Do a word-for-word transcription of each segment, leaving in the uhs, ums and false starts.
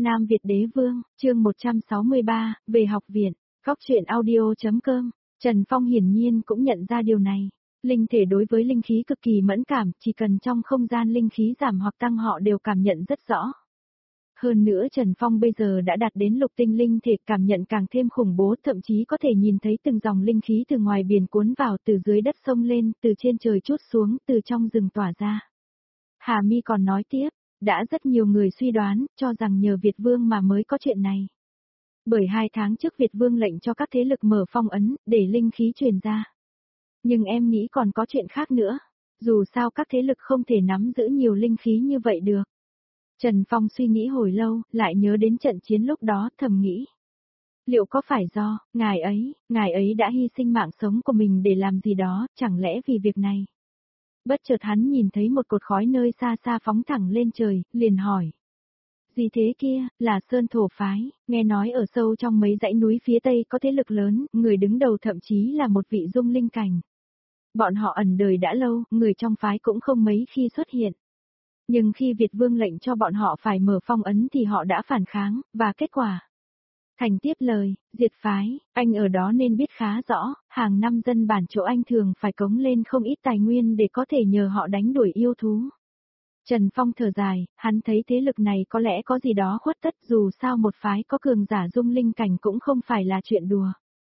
Nam Việt Đế Vương, chương một trăm sáu mươi ba, về học viện, góc truyện audio.com, Trần Phong hiển nhiên cũng nhận ra điều này. Linh thể đối với linh khí cực kỳ mẫn cảm, chỉ cần trong không gian linh khí giảm hoặc tăng họ đều cảm nhận rất rõ. Hơn nữa Trần Phong bây giờ đã đạt đến lục tinh linh thể, cảm nhận càng thêm khủng bố, thậm chí có thể nhìn thấy từng dòng linh khí từ ngoài biển cuốn vào, từ dưới đất sông lên, từ trên trời trút xuống, từ trong rừng tỏa ra. Hà Mi còn nói tiếp, đã rất nhiều người suy đoán, cho rằng nhờ Việt Vương mà mới có chuyện này. Bởi hai tháng trước Việt Vương lệnh cho các thế lực mở phong ấn, để linh khí truyền ra. Nhưng em nghĩ còn có chuyện khác nữa, dù sao các thế lực không thể nắm giữ nhiều linh khí như vậy được. Trần Phong suy nghĩ hồi lâu, lại nhớ đến trận chiến lúc đó, thầm nghĩ. Liệu có phải do, ngài ấy, ngài ấy đã hy sinh mạng sống của mình để làm gì đó, chẳng lẽ vì việc này? Bất chợt hắn nhìn thấy một cột khói nơi xa xa phóng thẳng lên trời, liền hỏi. Gì thế kia, là Sơn Thổ Phái, nghe nói ở sâu trong mấy dãy núi phía Tây có thế lực lớn, người đứng đầu thậm chí là một vị dung linh cảnh. Bọn họ ẩn đời đã lâu, người trong phái cũng không mấy khi xuất hiện. Nhưng khi Việt Vương lệnh cho bọn họ phải mở phong ấn thì họ đã phản kháng, và kết quả. Thành tiếp lời, diệt phái, anh ở đó nên biết khá rõ, hàng năm dân bản chỗ anh thường phải cống lên không ít tài nguyên để có thể nhờ họ đánh đuổi yêu thú. Trần Phong thở dài, hắn thấy thế lực này có lẽ có gì đó khuất tất, dù sao một phái có cường giả dung linh cảnh cũng không phải là chuyện đùa.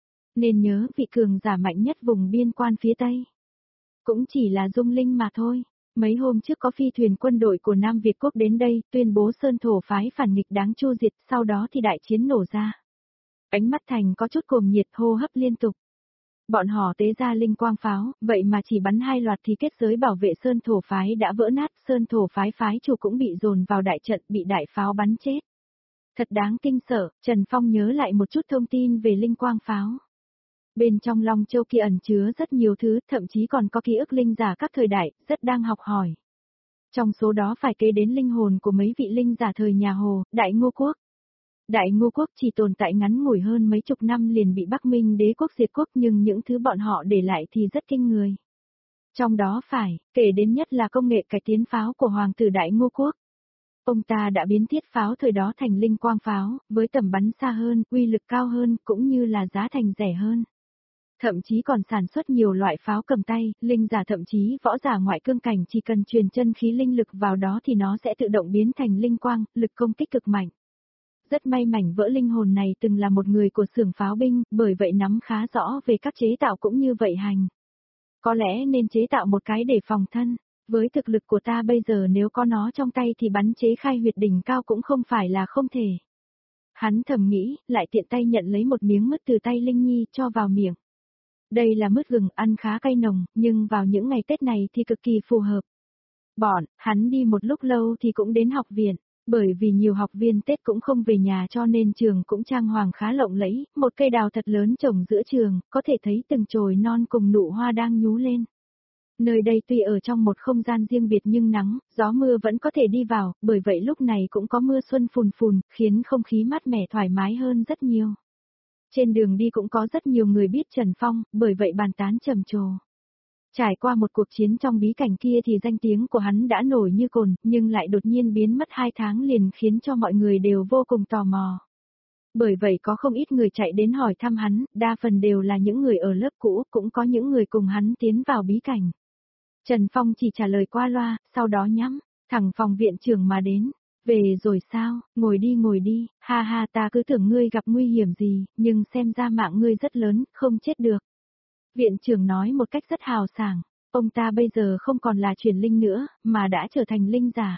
Nên nhớ vị cường giả mạnh nhất vùng biên quan phía Tây. Cũng chỉ là dung linh mà thôi. Mấy hôm trước có phi thuyền quân đội của Nam Việt Quốc đến đây, tuyên bố Sơn Thổ Phái phản nghịch đáng chu diệt, sau đó thì đại chiến nổ ra. Ánh mắt Thành có chút cuồng nhiệt, hô hấp liên tục. Bọn họ tế ra linh quang pháo, vậy mà chỉ bắn hai loạt thì kết giới bảo vệ Sơn Thổ Phái đã vỡ nát, Sơn Thổ Phái phái chủ cũng bị dồn vào đại trận, bị đại pháo bắn chết. Thật đáng kinh sợ, Trần Phong nhớ lại một chút thông tin về linh quang pháo. Bên trong Long Châu kia ẩn chứa rất nhiều thứ, thậm chí còn có ký ức linh giả các thời đại, rất đang học hỏi. Trong số đó phải kể đến linh hồn của mấy vị linh giả thời nhà Hồ, Đại Ngô Quốc. Đại Ngô Quốc chỉ tồn tại ngắn ngủi hơn mấy chục năm liền bị Bắc Minh Đế Quốc diệt quốc, nhưng những thứ bọn họ để lại thì rất kinh người. Trong đó phải, kể đến nhất là công nghệ cải tiến pháo của Hoàng tử Đại Ngô Quốc. Ông ta đã biến thiết pháo thời đó thành linh quang pháo, với tầm bắn xa hơn, uy lực cao hơn, cũng như là giá thành rẻ hơn. Thậm chí còn sản xuất nhiều loại pháo cầm tay, linh giả thậm chí võ giả ngoại cương cảnh chỉ cần truyền chân khí linh lực vào đó thì nó sẽ tự động biến thành linh quang, lực công kích cực mạnh. Rất may mảnh vỡ linh hồn này từng là một người của xưởng pháo binh, bởi vậy nắm khá rõ về các chế tạo cũng như vậy hành. Có lẽ nên chế tạo một cái để phòng thân, với thực lực của ta bây giờ nếu có nó trong tay thì bắn chế khai huyệt đỉnh cao cũng không phải là không thể. Hắn thầm nghĩ, lại tiện tay nhận lấy một miếng mứt từ tay Linh Nhi cho vào miệng. Đây là mứt gừng ăn khá cay nồng, nhưng vào những ngày Tết này thì cực kỳ phù hợp. Bọn, hắn đi một lúc lâu thì cũng đến học viện, bởi vì nhiều học viên Tết cũng không về nhà cho nên trường cũng trang hoàng khá lộng lẫy, một cây đào thật lớn trồng giữa trường, có thể thấy từng chồi non cùng nụ hoa đang nhú lên. Nơi đây tuy ở trong một không gian riêng biệt nhưng nắng, gió mưa vẫn có thể đi vào, bởi vậy lúc này cũng có mưa xuân phùn phùn, khiến không khí mát mẻ thoải mái hơn rất nhiều. Trên đường đi cũng có rất nhiều người biết Trần Phong, bởi vậy bàn tán trầm trồ. Trải qua một cuộc chiến trong bí cảnh kia thì danh tiếng của hắn đã nổi như cồn, nhưng lại đột nhiên biến mất hai tháng liền khiến cho mọi người đều vô cùng tò mò. Bởi vậy có không ít người chạy đến hỏi thăm hắn, đa phần đều là những người ở lớp cũ, cũng có những người cùng hắn tiến vào bí cảnh. Trần Phong chỉ trả lời qua loa, sau đó nhắm, thẳng phòng viện trưởng mà đến. Về rồi sao, ngồi đi ngồi đi, ha ha ta cứ tưởng ngươi gặp nguy hiểm gì, nhưng xem ra mạng ngươi rất lớn, không chết được. Viện trưởng nói một cách rất hào sảng, ông ta bây giờ không còn là truyền linh nữa, mà đã trở thành linh giả.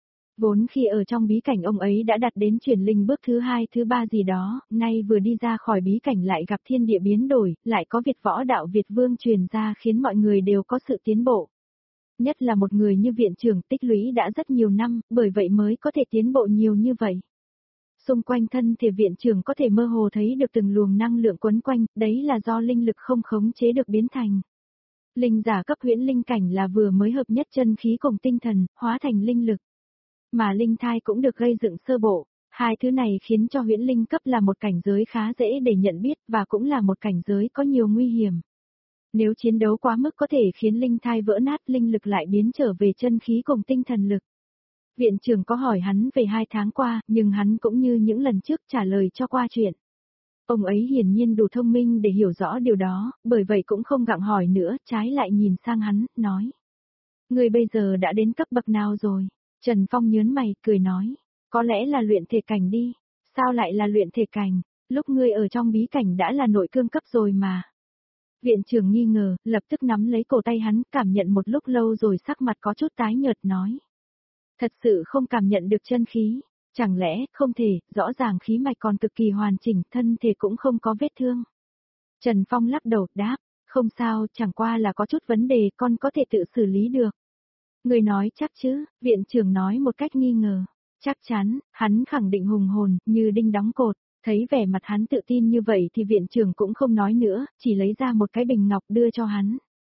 Vốn khi ở trong bí cảnh ông ấy đã đạt đến truyền linh bước thứ hai thứ ba gì đó, nay vừa đi ra khỏi bí cảnh lại gặp thiên địa biến đổi, lại có Việt võ đạo Việt Vương truyền ra khiến mọi người đều có sự tiến bộ. Nhất là một người như viện trưởng tích lũy đã rất nhiều năm, bởi vậy mới có thể tiến bộ nhiều như vậy. Xung quanh thân thể viện trưởng có thể mơ hồ thấy được từng luồng năng lượng quấn quanh, đấy là do linh lực không khống chế được biến thành. Linh giả cấp huyễn linh cảnh là vừa mới hợp nhất chân khí cùng tinh thần, hóa thành linh lực. Mà linh thai cũng được gây dựng sơ bộ, hai thứ này khiến cho huyễn linh cấp là một cảnh giới khá dễ để nhận biết và cũng là một cảnh giới có nhiều nguy hiểm. Nếu chiến đấu quá mức có thể khiến linh thai vỡ nát, linh lực lại biến trở về chân khí cùng tinh thần lực. Viện trưởng có hỏi hắn về hai tháng qua, nhưng hắn cũng như những lần trước trả lời cho qua chuyện. Ông ấy hiển nhiên đủ thông minh để hiểu rõ điều đó, bởi vậy cũng không gặng hỏi nữa, trái lại nhìn sang hắn, nói. Người bây giờ đã đến cấp bậc nào rồi? Trần Phong nhớn mày, cười nói. Có lẽ là luyện thể cảnh đi. Sao lại là luyện thể cảnh? Lúc ngươi ở trong bí cảnh đã là nội cương cấp rồi mà. Viện trưởng nghi ngờ, lập tức nắm lấy cổ tay hắn, cảm nhận một lúc lâu rồi sắc mặt có chút tái nhợt nói. Thật sự không cảm nhận được chân khí. Chẳng lẽ, không thể, rõ ràng khí mạch còn cực kỳ hoàn chỉnh, thân thể cũng không có vết thương. Trần Phong lắc đầu, đáp, không sao, chẳng qua là có chút vấn đề, con có thể tự xử lý được. Người nói chắc chứ, viện trưởng nói một cách nghi ngờ. Chắc chắn, hắn khẳng định hùng hồn, như đinh đóng cột. Thấy vẻ mặt hắn tự tin như vậy thì viện trưởng cũng không nói nữa, chỉ lấy ra một cái bình ngọc đưa cho hắn.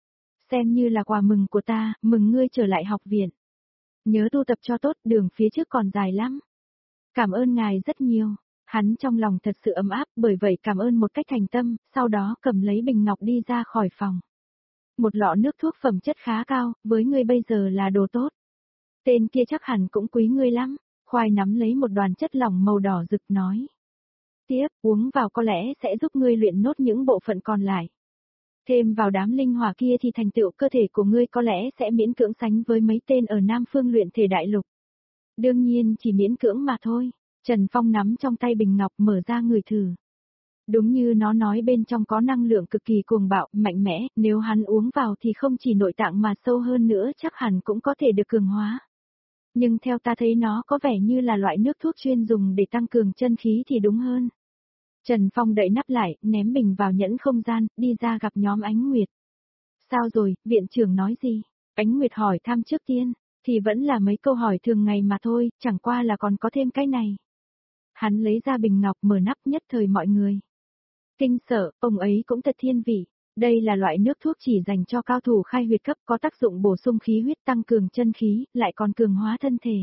Xem như là quà mừng của ta, mừng ngươi trở lại học viện. Nhớ tu tập cho tốt, đường phía trước còn dài lắm. Cảm ơn ngài rất nhiều. Hắn trong lòng thật sự ấm áp, bởi vậy cảm ơn một cách thành tâm, sau đó cầm lấy bình ngọc đi ra khỏi phòng. Một lọ nước thuốc phẩm chất khá cao, với ngươi bây giờ là đồ tốt. Tên kia chắc hẳn cũng quý ngươi lắm. Khoai nắm lấy một đoàn chất lỏng màu đỏ rực nói. Tiếp, uống vào có lẽ sẽ giúp ngươi luyện nốt những bộ phận còn lại. Thêm vào đám linh hỏa kia thì thành tựu cơ thể của ngươi có lẽ sẽ miễn cưỡng sánh với mấy tên ở Nam Phương luyện thể đại lục. Đương nhiên chỉ miễn cưỡng mà thôi. Trần Phong nắm trong tay bình ngọc mở ra ngửi thử. Đúng như nó nói bên trong có năng lượng cực kỳ cuồng bạo, mạnh mẽ, nếu hắn uống vào thì không chỉ nội tạng mà sâu hơn nữa chắc hẳn cũng có thể được cường hóa. Nhưng theo ta thấy nó có vẻ như là loại nước thuốc chuyên dùng để tăng cường chân khí thì đúng hơn. Trần Phong đậy nắp lại, ném bình vào nhẫn không gian, đi ra gặp nhóm Ánh Nguyệt. Sao rồi, viện trưởng nói gì? Ánh Nguyệt hỏi thăm trước tiên, thì vẫn là mấy câu hỏi thường ngày mà thôi, chẳng qua là còn có thêm cái này. Hắn lấy ra bình ngọc mở nắp nhất thời mọi người. Kinh sợ, ông ấy cũng thật thiên vị. Đây là loại nước thuốc chỉ dành cho cao thủ khai huyết cấp có tác dụng bổ sung khí huyết tăng cường chân khí, lại còn cường hóa thân thể.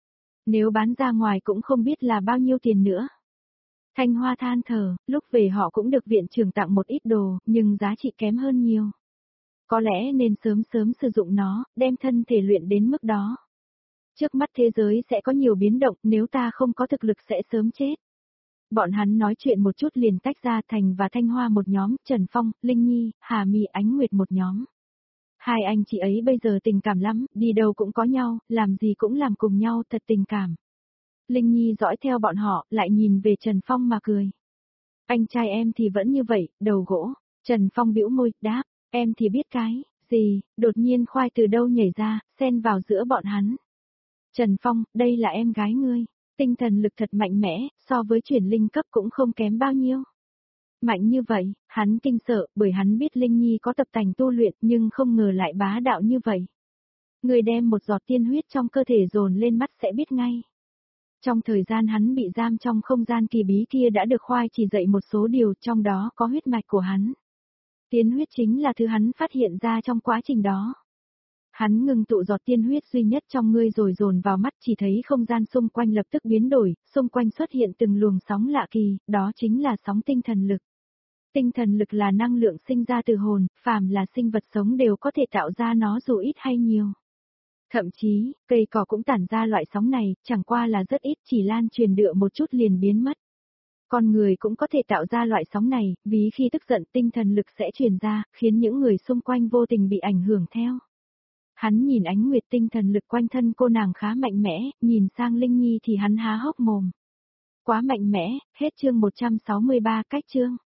Nếu bán ra ngoài cũng không biết là bao nhiêu tiền nữa. Thanh Hoa than thở, lúc về họ cũng được viện trưởng tặng một ít đồ, nhưng giá trị kém hơn nhiều. Có lẽ nên sớm sớm sử dụng nó, đem thân thể luyện đến mức đó. Trước mắt thế giới sẽ có nhiều biến động, nếu ta không có thực lực sẽ sớm chết. Bọn hắn nói chuyện một chút liền tách ra, Thành và Thanh Hoa một nhóm, Trần Phong, Linh Nhi, Hà My, Ánh Nguyệt một nhóm. Hai anh chị ấy bây giờ tình cảm lắm, đi đâu cũng có nhau, làm gì cũng làm cùng nhau, thật tình cảm. Linh Nhi dõi theo bọn họ, lại nhìn về Trần Phong mà cười. Anh trai em thì vẫn như vậy, đầu gỗ. Trần Phong bĩu môi, đáp, em thì biết cái, gì, đột nhiên Khoai từ đâu nhảy ra, xen vào giữa bọn hắn. Trần Phong, đây là em gái ngươi. Tinh thần lực thật mạnh mẽ, so với chuyển linh cấp cũng không kém bao nhiêu. Mạnh như vậy, hắn kinh sợ, bởi hắn biết Linh Nhi có tập tành tu luyện nhưng không ngờ lại bá đạo như vậy. Người đem một giọt tiên huyết trong cơ thể dồn lên mắt sẽ biết ngay. Trong thời gian hắn bị giam trong không gian kỳ bí kia đã được Khoai chỉ dạy một số điều, trong đó có huyết mạch của hắn. Tiên huyết chính là thứ hắn phát hiện ra trong quá trình đó. Hắn ngừng tụ giọt tiên huyết duy nhất trong ngươi rồi dồn vào mắt, chỉ thấy không gian xung quanh lập tức biến đổi, xung quanh xuất hiện từng luồng sóng lạ kỳ, đó chính là sóng tinh thần lực. Tinh thần lực là năng lượng sinh ra từ hồn, phàm là sinh vật sống đều có thể tạo ra nó dù ít hay nhiều. Thậm chí, cây cỏ cũng tản ra loại sóng này, chẳng qua là rất ít, chỉ lan truyền đựa một chút liền biến mất. Con người cũng có thể tạo ra loại sóng này, vì khi tức giận tinh thần lực sẽ truyền ra, khiến những người xung quanh vô tình bị ảnh hưởng theo. Hắn nhìn Ánh Nguyệt tinh thần lực quanh thân cô nàng khá mạnh mẽ, nhìn sang Linh Nhi thì hắn há hốc mồm. Quá mạnh mẽ, hết chương một trăm sáu mươi ba cách chương.